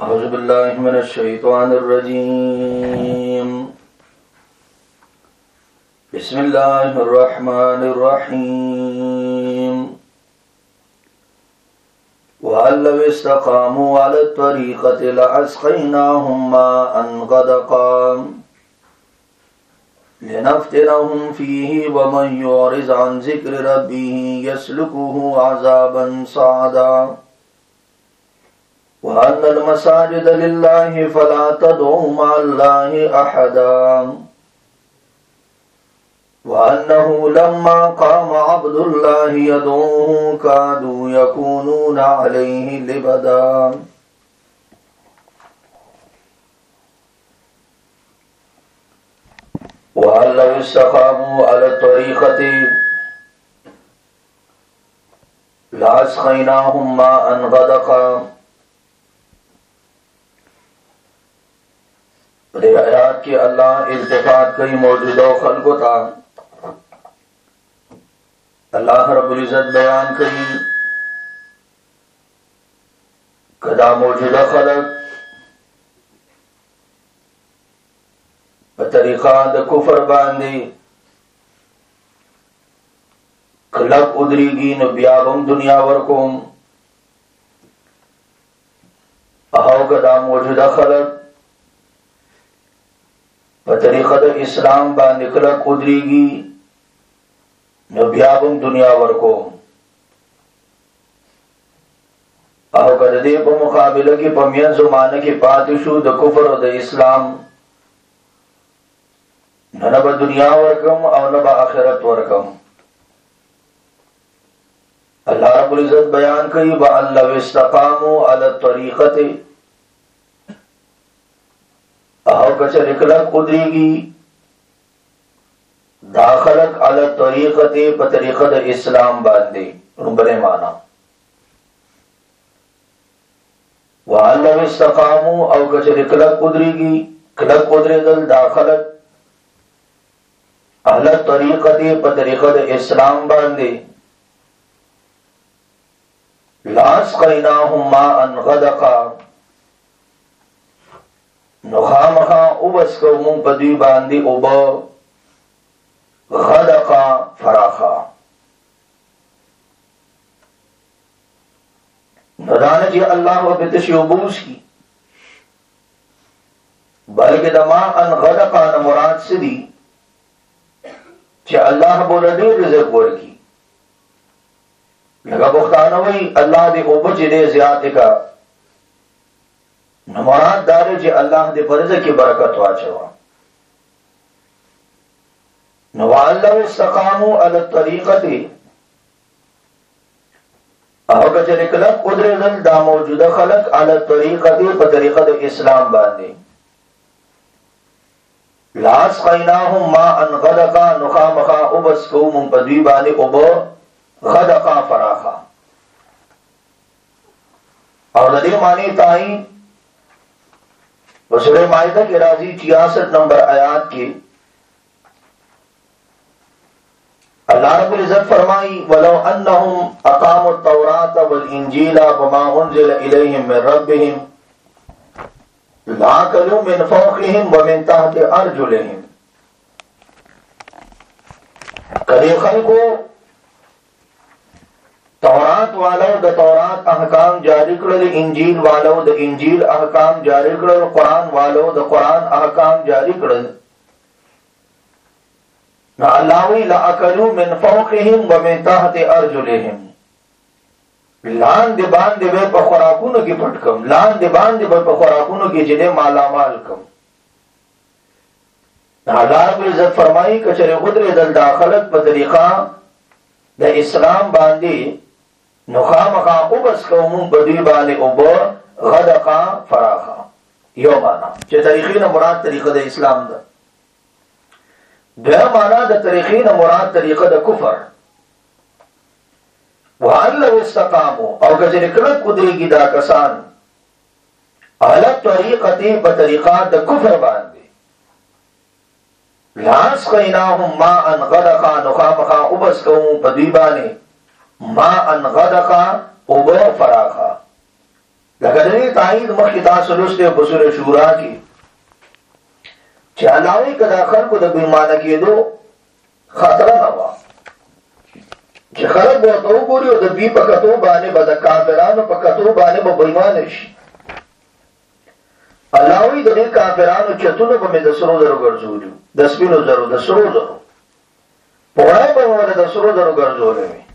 अऊज़ु बिल्लाहि मिनश शैतानिर रजीम। बिस्मिल्लाहिर रहमानिर रहीम। वअल्लव इस्तक़ामू अला त्वरीक़ति लअस्क़ैनाहुम माअन ग़दक़ा लिनफ़्तिनहुम फ़ीहि वमन युरिज़ अन ज़िक्रि रब्बिहि यसलुकुहु अज़ाबन सअदा। वअन्नल मसाजिद लिल्लाहि फला तदउ मअल्लाहि अहदा। वअन्नहु लम्मा क़ाम अब्दुल्लाहि यदऊहु कादू यकूनून अलैहि लिबदा। वअल्लव इस्तक़ामू अला त्वरीक़ति लअस्क़ैनाहुम माअन ग़दक़ा। आयात के अल्लाह इल्तिफात कई मौजूदा खल्क़ था। अल्लाह रब्बुल इज़्ज़त बयान कई कदा मौजूदा खल्क़ तरीक़ा द कुफर बांधी खलक उदरीगी न ब्याबम दुनिया वरकुम अहो कदा मौजूदा खल्क़ तरीक़त इस्लाम बांधी खलक उदरीगी न ब्याबम दुनिया वरकुम अहो कदे प मुकाबिला की पमियन ज़माने की पातिशु द कुफर द इस्लाम न ब दुनिया वरकम और न ब आखिरत वरकम। अल्लाह रब्बुल इज़्ज़त बयान कई वअल्लव इस्तक़ामू अला त्वरीक़ति अहो कचर खलक उदरीगी दाखलक अला त्वरीक़ति प तरीक़त इस्लाम बांधी बने माना। वअल्लव इस्तक़ामू अहो कचर खलक उदरीगी खलक उदरेदल दाखलक अला तरीक़ति प तरीक़त इस्लाम बांधी लअस्क़ैनाहुम माअन ग़दक़ा नुखामखा उबस को मुंह पदी बांधी उब ग़दक़ा फराखा नदान जी अल्लाह व बितशुबूस की बल्कि दमा अन ग़दक़ा न मुराद से दी अल्लाह बोल रिज़्क़ बोल की लगा बुख्ताना वही अल्लाह दे उबज दे ज़ियादे का नमुराद दारे जे अल्लाह दे बरज़ की बरकत वाचवा। वअल्लव इस्तक़ामू अला तरीक़ति अहो कचर खलक उदरेदल दा मौजूदा खलक अला तरीक़ति प तरीक़त इस्लाम बांधी लअस्क़ैनाहुम माअन ग़दक़ा नुखामखा उबस को मुंह पदी बांधी उब ग़दक़ा फराखा। और नदी मानी ताई सूरह माइदा के राजी 66 नंबर आयात की अल्लाह रब्बुल इज़्ज़त फरमाई वलो अन्नहुम अक़ामुत तौरात वल इंजीला वमा उन्ज़िला इलैहिम मिन रब्बिहिम लाकलू मिन फ़ौक़िहिम व मिन तहति अर्जुलिहिम। कलीखल को तौरात वालों द तौरात अहकाम जारी करल, इंजील वालों द इंजील अहकाम जारी करल, कुरान वालों द कुरान अहकाम जारी करल। न अल्लाही लअकलू मिन फ़ौक़िहिम व मिन तहति अर्जुलिहिम लान दे बान दे वे खुराकुन की पटकम लान दे बान दे खुराकुन की जिने मालामाल कम। अल्लाह रब्बुल इज़्ज़त फरमाई कचरे उदरे दल दाखलत प तरीक़ा द इस्लाम बांधी नुखामखा उबस को मुंह बदी बाने उब ग़दक़ा फराखा यो माना चे तरीक़ीन मुराद तरीक़त इस्लाम द दया माना द तरीक़ीन मुराद तरीक़त कुफर। वअल्लव इस्तक़ामू और कचर खलक उदरीगी दा कसान अला तरीक़ति प तरीक़ा द कुफर बांधी लअस्क़ैनाहुम माअन ग़दक़ा नुखामखा उबस को मुंह पदी बाने माअन ग़दक़ा उब फराखा لکه دې تایید مخکې تاسو لوستي په سورې شورا کې چې الله وی کدا خلکو د بېمانه کېدو خطر نه و چې خلک ورته وګوري او د دوی په کتو باندې به د کافرانو په کتو باندې به بېمانه شي. الله وی د دې کافرانو چتونه به مې د سرو زرو ګرځولي، د سپینو زرو، د سرو زرو پوړای به مې د سرو زرو ګرځولې وي.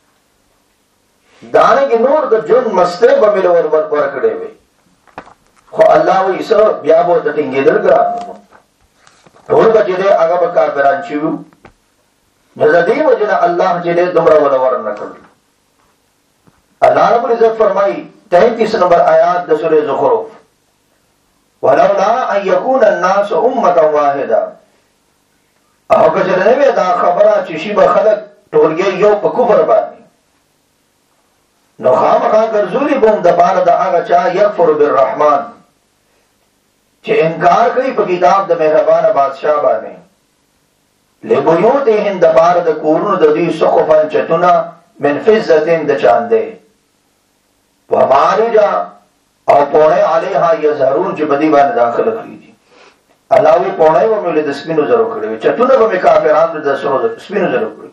دانګې نور د جون مسته به مې ورکړې وي. خو الله وی سره بیا به د ټینګېدل ګران ټول به چې دی هغه به کافران شي وو. نو د دې وجه نه الله چې دی دومره ولا ورنه کړ. الله رب العزت فرمایي 33 نمبر آیات د سورې زخرف ولولا ان يكون الناس امه واحده او که نه دا خبره چې شی به خلق ټولګي یو په کفر باندې نو خامخا ګرځولي بوم د پاره د هغه چا یکفر بالرحمن چې انکار کوي په کتاب د مهربان بادشاہ باندې لبیوتهم د پاره د کورونو د دې سقفن چتونه من فزتين د چاندې ومارجا او پونه علیها یظهرون چې بدی باندې داخله کیږي. الله وی پونه و مولې د سپینو زرو کړی چتونه به کافرانو د سپینو زرو کړی.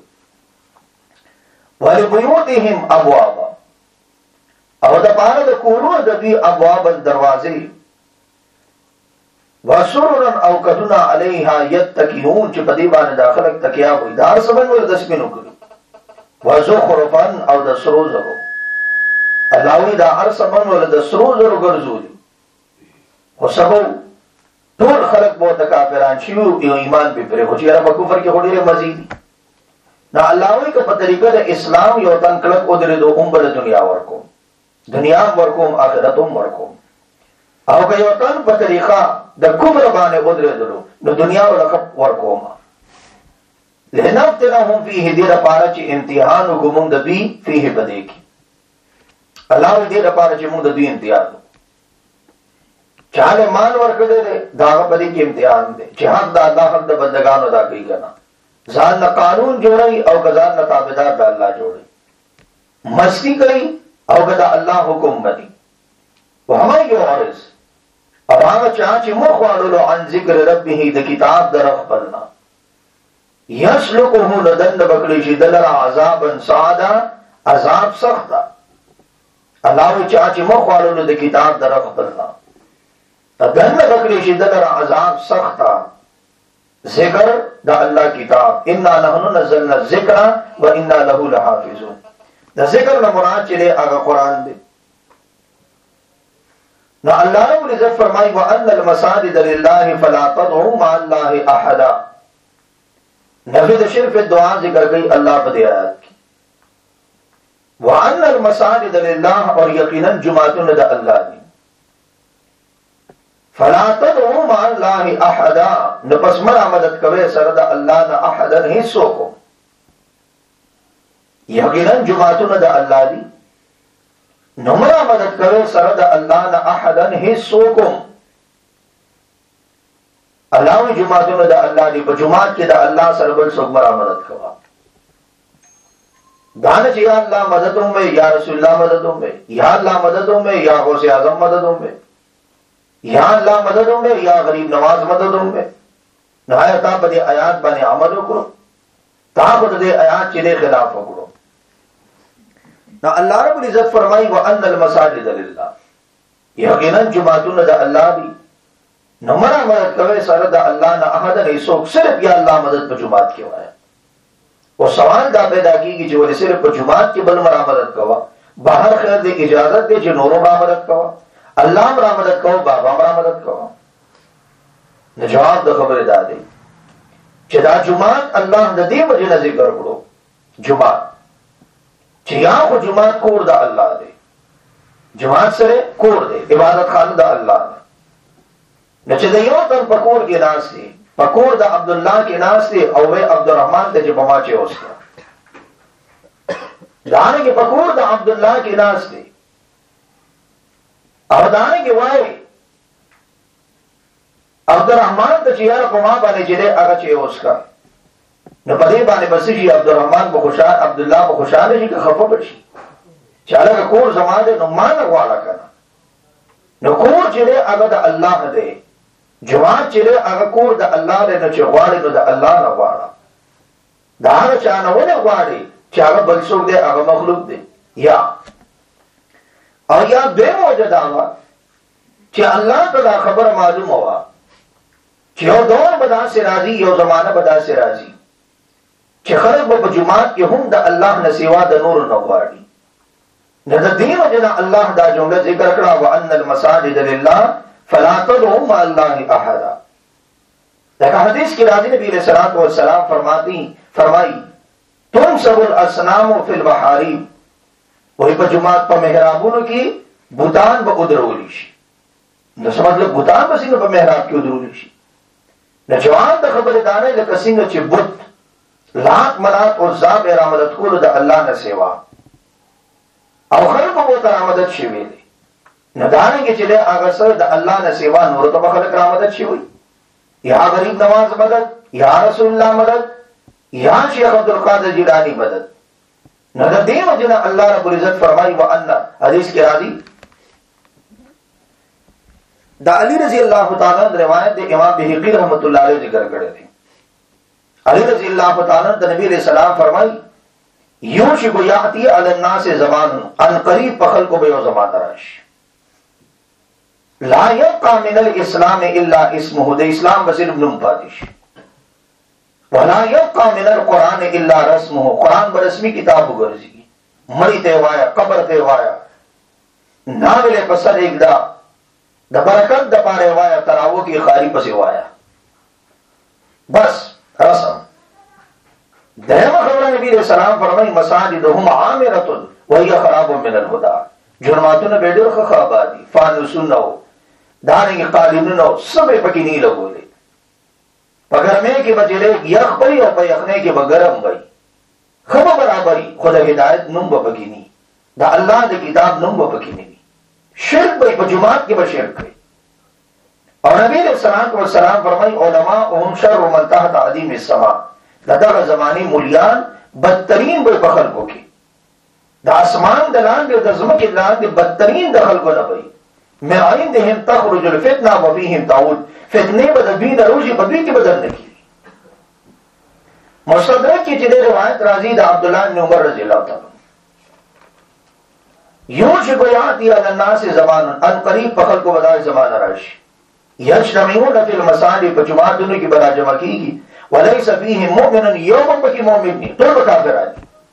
ولبیوتهم ابوابا او د پاره د کورونو د دې ابواب دروازې وسررا او کدنا علیها یتکئون چې بدی باندې داخله تکیا وي دار سبن ول د سپینو کړی وزخرفن او د سرو زرو الله وی دا هر سبن ول د سرو زرو ګرځولي. خو سبو ټول خلق بہت کافران شي او ایمان به پرې خو چې را په کفر کې وړي مزید دا الله وی په طریقه د اسلام یو تن کلک او درې دوه عمر دنیا ورکو دنیا ورکوم آخرت ورکوم او که یو تن په طریقه د کفر باندې ودرېدلو نو دنیا ورکوم لنفتنهم فيه دې لپاره چې امتحان وګمون د دوی فيه بده کې الله دې لپاره چې موږ د دوی امتحان چاله مان ورکړي دا په دې کې امتحان دی چې حق د الله حق د بندگانو دا کوي کنه ځان نه قانون جوړي او ځان نه تابعدار د الله جوړي مستی کوي او کدا الله حکم بدی وهما يعرض او هغه چا چې مخ واړو عن ذکر ربه د کتاب در خپلنا یسلکه لدن بکلی شي دلر عذاب صعدا عذاب سخت الله چا چې مخ واړو د کتاب در خپلنا دن بکلی شي دلر عذاب سخت ذکر د الله کتاب انا نحن نزلنا الذکر وانا له لحافظون د ذکر نه مراد چې هغه قران دی. نو الله رب العزت فرمایي وان المساجد لله فلا تدعوا مع الله احد. نفي د شرک دعا ذکر کوي الله په دې آیات کې وان المساجد لله اور یقینا جمعتون د الله دي فلا تدعوا مع الله احد. نو پس مرا مدد کوي سره د الله نه احد هیڅ کو یقینا جمعتون د الله دي نمرا مدد کرو سره د الله نه احدن هیڅ کوم الله جمعتون د الله دي په جمعات کې د الله سره بل څوک مرا مدد کوا دانه چې یا الله مددوم میں یا رسول الله مددوم میں یا الله مددوم میں یا غوث اعظم مددوم میں یا الله مددوم میں یا غریب نواز مددوم میں نهایت په دې آیات باندې عمل وکړو تا په دې آیات چې خلاف وکړو. نو الله رب العزت فرمایي وان المساجد لله یقینا جمعتون د الله دي نو مرا مدد کوي سره د الله نه احد نه څوک صرف یا الله مدد په جمعات کې وایي. او سوال دا پیدا کیږي چې ولې صرف په جمعات کې بل مرا مدد کوا بهر خیر دې اجازه دې چې نورو مرا مدد کوا الله مرا مدد کوا بابا مرا مدد کوا. نو جواب د خبره دا دی چې دا جمعات الله د دې وجه ذکر کړو جمعات چې یا خو جمعات کور د الله دی جمعات سره کور دی عبادت خانه د الله دی. نو چې د یو تن په کور کې ناس دی په کور د عبد الله کې ناس دی او وې عبدالرحمن ته چې بما چې اوسه دانه کې په کور د عبد الله کې ناس دی او دانه کې وای عبدالرحمن ته چې یاره په ما باندې چې هغه چې اوسه نو په دې باندې بس شي عبدالرحمن به خوشاله عبد الله به خوشاله شي که خفه شي چې هغه کور زماده نو مان غواړه کنه نو کور چې دی هغه د الله دی، جماعت چې دی هغه کور د الله دی. نو چې غواړي نو د الله نه غواړه، د هغه چا نه ونه غواړي چې هغه بل څوک دی، هغه مخلوق دی. یا او یا دویم وجه دا وه چې الله ته دا خبره معلومه وه چې یو دور به داسې راځي، یو زمانه به داسې راځي چې خلک به په جماعت کې هم د الله نه سوا د نور نه غواړي. نو د دې وجه نه الله دا جمله ذکر کړه وان المساجد لله فلا تدعوا مع الله احدا. لکه حدیث کې راځي نبی علیہ الصلوۃ والسلام فرمایي تنصب الاصنام فی المحاريب، وہی په جماعت په محرابونو کې بوتان به ودرول شي. نو څه مطلب بوتان به څنګه په محراب کې ودرول شي؟ نو جواب د خبره دا نه لکه څنګه چې بت لات منات او عزا به را مدد کولو د الله نه سوا او خلق به تر مدد شي وي. نو دا نه چې له هغه سره د الله نه سوا نور ته خلق را مدد شي وي، یا غریب نواز مدد، یا رسول الله مدد، یا شیخ عبدالقادر جیلانی مدد. نو د دې وجه نه الله رب العزت فرمایي وان حدیث کې راځي دا علی رضی اللہ تعالی عنہ روایت د امام بهقی رحمۃ اللہ علیہ ذکر کړی دی. علی رضی اللہ تعالی عنہ نبی علیہ السلام فرمایي یوشک یاتی علی الناس زمان ان قریب په خلکو به یو زمان راشي لا یبقى من الاسلام الا اسمه، د اسلام بس نوم پاتې شي. ولا يبقى من القرآن الا رسمه، قرآن برسمی کتاب وګرځي، مړی ته وایا، قبر ته وایا، ناوله پسر ایک دا د برکت د پاره وایا، تراو کې خاری پسې وایا، بس رسم. دغه خبره نبی رسول الله فرمایي مساجدهم عامره وهي خراب من الهدى، جرماتونه به ډېر خرابادي، فانوسونه دارنګ قالینونه سبې پکې نه لګولې. په ګرمۍ کې بچلې یخ پي او په یخنۍ کې به ګرم وي، خبره برابرۍ، خو د هدایت نوم به پکې نه، د الله د کتاب نوم به پکې نه، شرک به په جماعت کې به شرک کوي. او نبی رسول الله فرمایي علماء هم شر من تحت عدیم السماء، دغه زماني مولیان بدترین به په خلکو کې، د اسمان د لاندې د ځمکې لاندې بدترین د خلکو نه وي. من عندهم تخرج الفتنه وفيهم تعود، فتنه به د دوی نه روزي په دوی کې بدل نه کیږي. مستدرک کې چې د روایت راځي د عبد الله بن عمر رضی الله تعالی یوشک یاتی علی الناس زمان ان قریب په خلکو بدای زمانه راشي یجتمعون فی المساجد، په جماعتونو کې بلا جمع کیږي، وليس فيهم مؤمن، یوم پکې مؤمن نه، ټول کافران.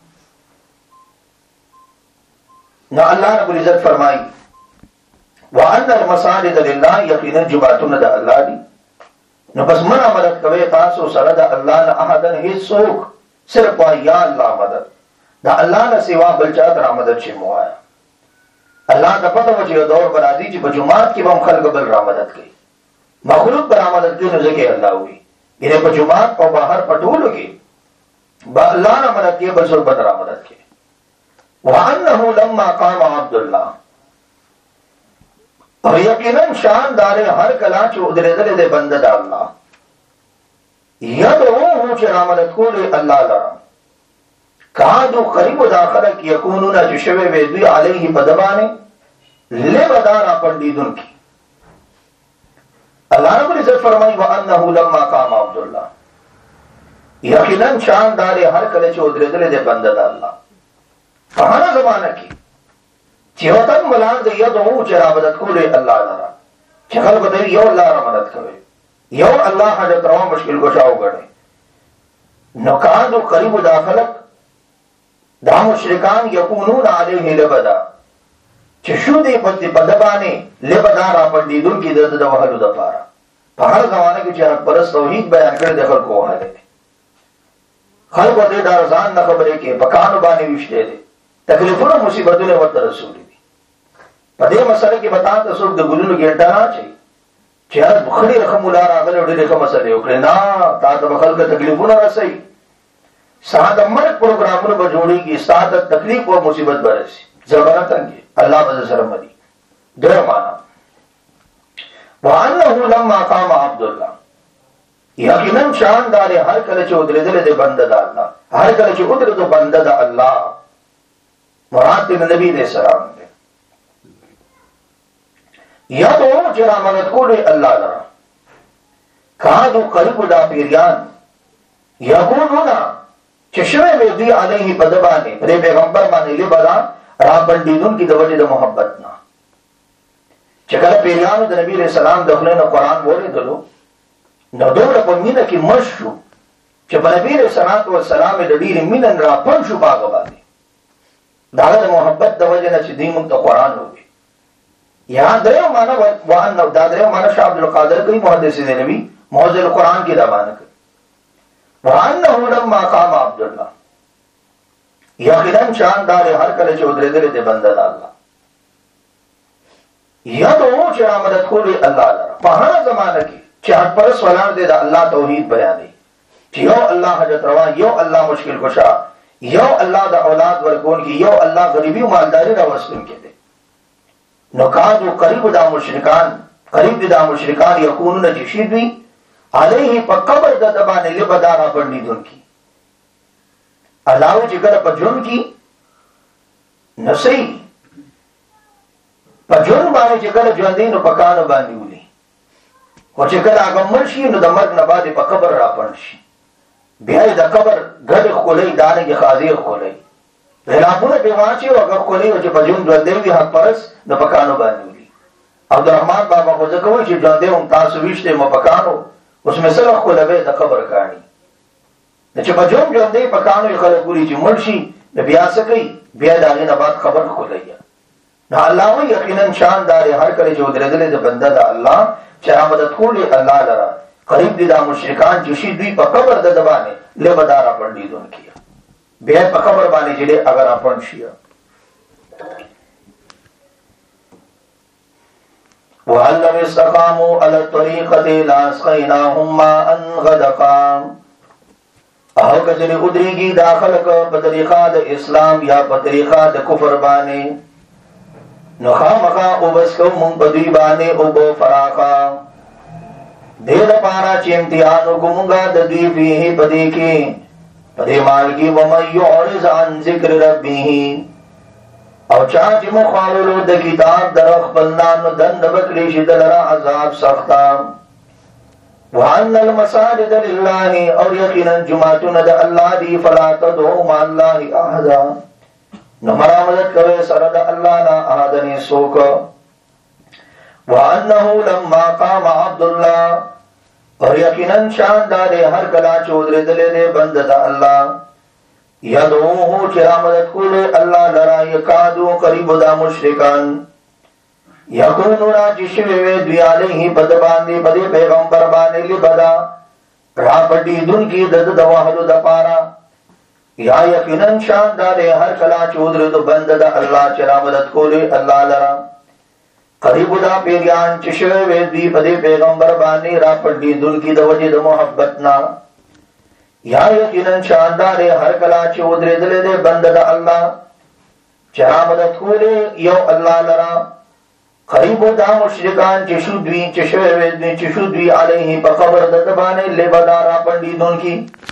نو الله رب العزت فرمایي وان المساجد لله، یقینا جماعتونه د الله دي. نو بس منع مدد کوي تاسو سره د الله نه احدن هیڅ څوک، صرف یا الله مدد، د الله نه سوا بل چا تر مدد شي موایا. الله ته پته و چې یو دور برادي چې په جماعت کې هم خلک بل را مدد کوي، مخلوق پر مدد کوي، نو ځکه الله وي یعنی په جماعت او بهر پټولو کې با الله نه مدد کوي، بل څوک بل را مدد کوي. وانه لما قام عبد الله، او یقینا شان دار هر کلا چې ودرېدل د بنده د الله یدعوه چې را مدد کوي الله لرا کادو قریب داخله کې یکونون چې شوه وي دوی علیه بدبانه لبدارا پندیدون کی. اللہ رب العزت فرمائی وانه لما قام عبد الله، یقینا شان دار هر کله چې ودرېدل د بنده د الله په هر زمانہ کې چې وطن ملان د یدعو چې را مدد کوي الله لرا، چې خلک ته یو الله را مدد کوي، یو الله حاجت روا مشکل گشا وګړي. نو کادو قریب داخله دا مشرکان یکونون علیه لبدا، چې شو دې په بدبانه لبدا را پندیدون کې د وهلو د پاره په هر زمانه کې چې پرس توحید بیان کړي د خلکو وهله خلکو دې دا ځان نه خبرې کې پکانو باندې وشته دي، تکلیفونه مصیبتونه ورته رسول دي. په دې مسله کې بتا تاسو د ګلونو ګټه نه چي چې هر بخړي رقم ولا راغله ډېرې کوم مسله وکړي نه، تا ته خلک تکلیفونه رسي، ساده مرګ پروګرامونه به جوړيږي، ساده تکلیف او مصیبت برسي، زبرت انګي الله به سره مدي. ډېر معنا وانه لما قام عبد الله، یقینا شان دار هر کله چې ودرېدل د بنده د الله، هر کله چې ودرېدل بنده د الله مراد د نبی دې سلام دی. یدعو چرا مدد کولی اللہ لرا کادو قریب دا پیریان یقولونا چشوے میں دی علیہ پدبانے پدے پیغمبر بانے لبدا را بندیدون کی دوجہ دا محبتنا چکل پیریانو دا نبی علیہ السلام دخلین قرآن بولے دلو ندور پمینہ کی مشو چپا نبی علیہ السلام دا دیر مینن را پنشو باغ بانے داغا محبت دا وجہ نا چی دیمون تا قرآن ہوگی یہاں دریو مانا وان نو دا دریو مانا شاہ عبدالقادر کئی محدثی دے نبی موزل قرآن کی دامانا کئی وان نو لما قام عبداللہ یقیناً شاندار ہر کل چودرے دلے دے بندہ دا اللہ یدعو چرا مدد کولی اللہ لرا پہانا زمانہ کی چاہت پرس ولان دے دا اللہ توحید بیانی یو اللہ حجت روا یو اللہ مشکل کشا یو اللہ دا اولاد ورکون کی یو اللہ غریبی و مالداری را وسلم کے دے نکادو قریب دا مشرکان قریب دا مشرکان یکونون جشید بھی علیہ پا قبر دا دبانے لبدارا پڑنی دن کی اللہ چکر پا جن کی نسی پا جن بانے چکر جوندین و پکانو باندی اولی و چکر آگا مرشی نو دا مرگ نبادی پا قبر را پڑنشی بیائی دا قبر گھڑ خولی دانے کی خازی خولی بھیلاپون پیوانچی و اگر خولی و چی پا جن جوندین دی حق پرس نو پکانو باندی اولی عبدالرحمن بابا خوزکوی چی جوندین تاسویشتے مو پکانو اس میں سلخ کو لبے دا قبر کانی دا چپا جون دے پکانوی خلق پوری چی مرشی دا بیا سکی بیا داغین بعد قبر کو لیا نا اللہ و یقیناً شاندار ہر کلی جو دردلے دا بندہ دا اللہ چرا مدد کولی اللہ لرا قریب دی دا مشرکان جوشی دوی پا قبر دا دبانے لے بدارا پڑنی دون کیا بیا پا قبر بانے جلے اگر اپن شیا وَهَلْ لَوْ اسْتَقَامُوا عَلَى الطَّرِيقَةِ لَأَسْقَيْنَاهُمْ مَاءً غَدَقًا اہو کچھنے ادری کی داخل کا بطریقہ دا اسلام یا بطریقہ دا کفر بانے نخامقا اوبس کو منقدی بانے اوبو فراقا دید پارا چی امتحانو گمگا دا دوی فیہی پدے کے پدے مال کی وَمَن يُعْرِضْ عَنْ ذِكْرِ رَبِّهِ او چاچ مخوالو دا کتاب درخ بلنانو دند بکریش دلرا عذاب سختا وَأَنَّ الْمَسَاجِدَ لِلَّهِ اور یقینا جماعتون دا اللہ دی فلا تدعو مع اللہ احدا نمرا مدد کرے سرد اللہ نا احدنی سوک وَأَنَّهُ لَمَّا قَامَ عَبْدُ اللَّهِ اور یقینا شاندارے ہر کلا چودرے دلے دے بند دا اللہ یدعوہو چرا مدد کولے اللہ لرا یکادو قریب دا مشرکان یکونونا چشوے دوی علیہ بدباندی بدی پیغمبر بانے لبدا را پڑی دن کی دد دوحد دا پارا یا یقیناً شاندارے ہر کلا چودر دو بند دا اللہ چرا مدد کولے اللہ لرا قریب دا پیریان چشوے دوی بدی پیغمبر بانے را پڑی دن کی دا وجہ دا محبتنا یا یقیناً شاندار ہر کلا چودرے دلے دے بند دا اللہ چرا مدد کولے یو اللہ لرا قریب دا مشرکان چشو دوی علیہ پا قبر ددبانے لے بدارا پندی دن کی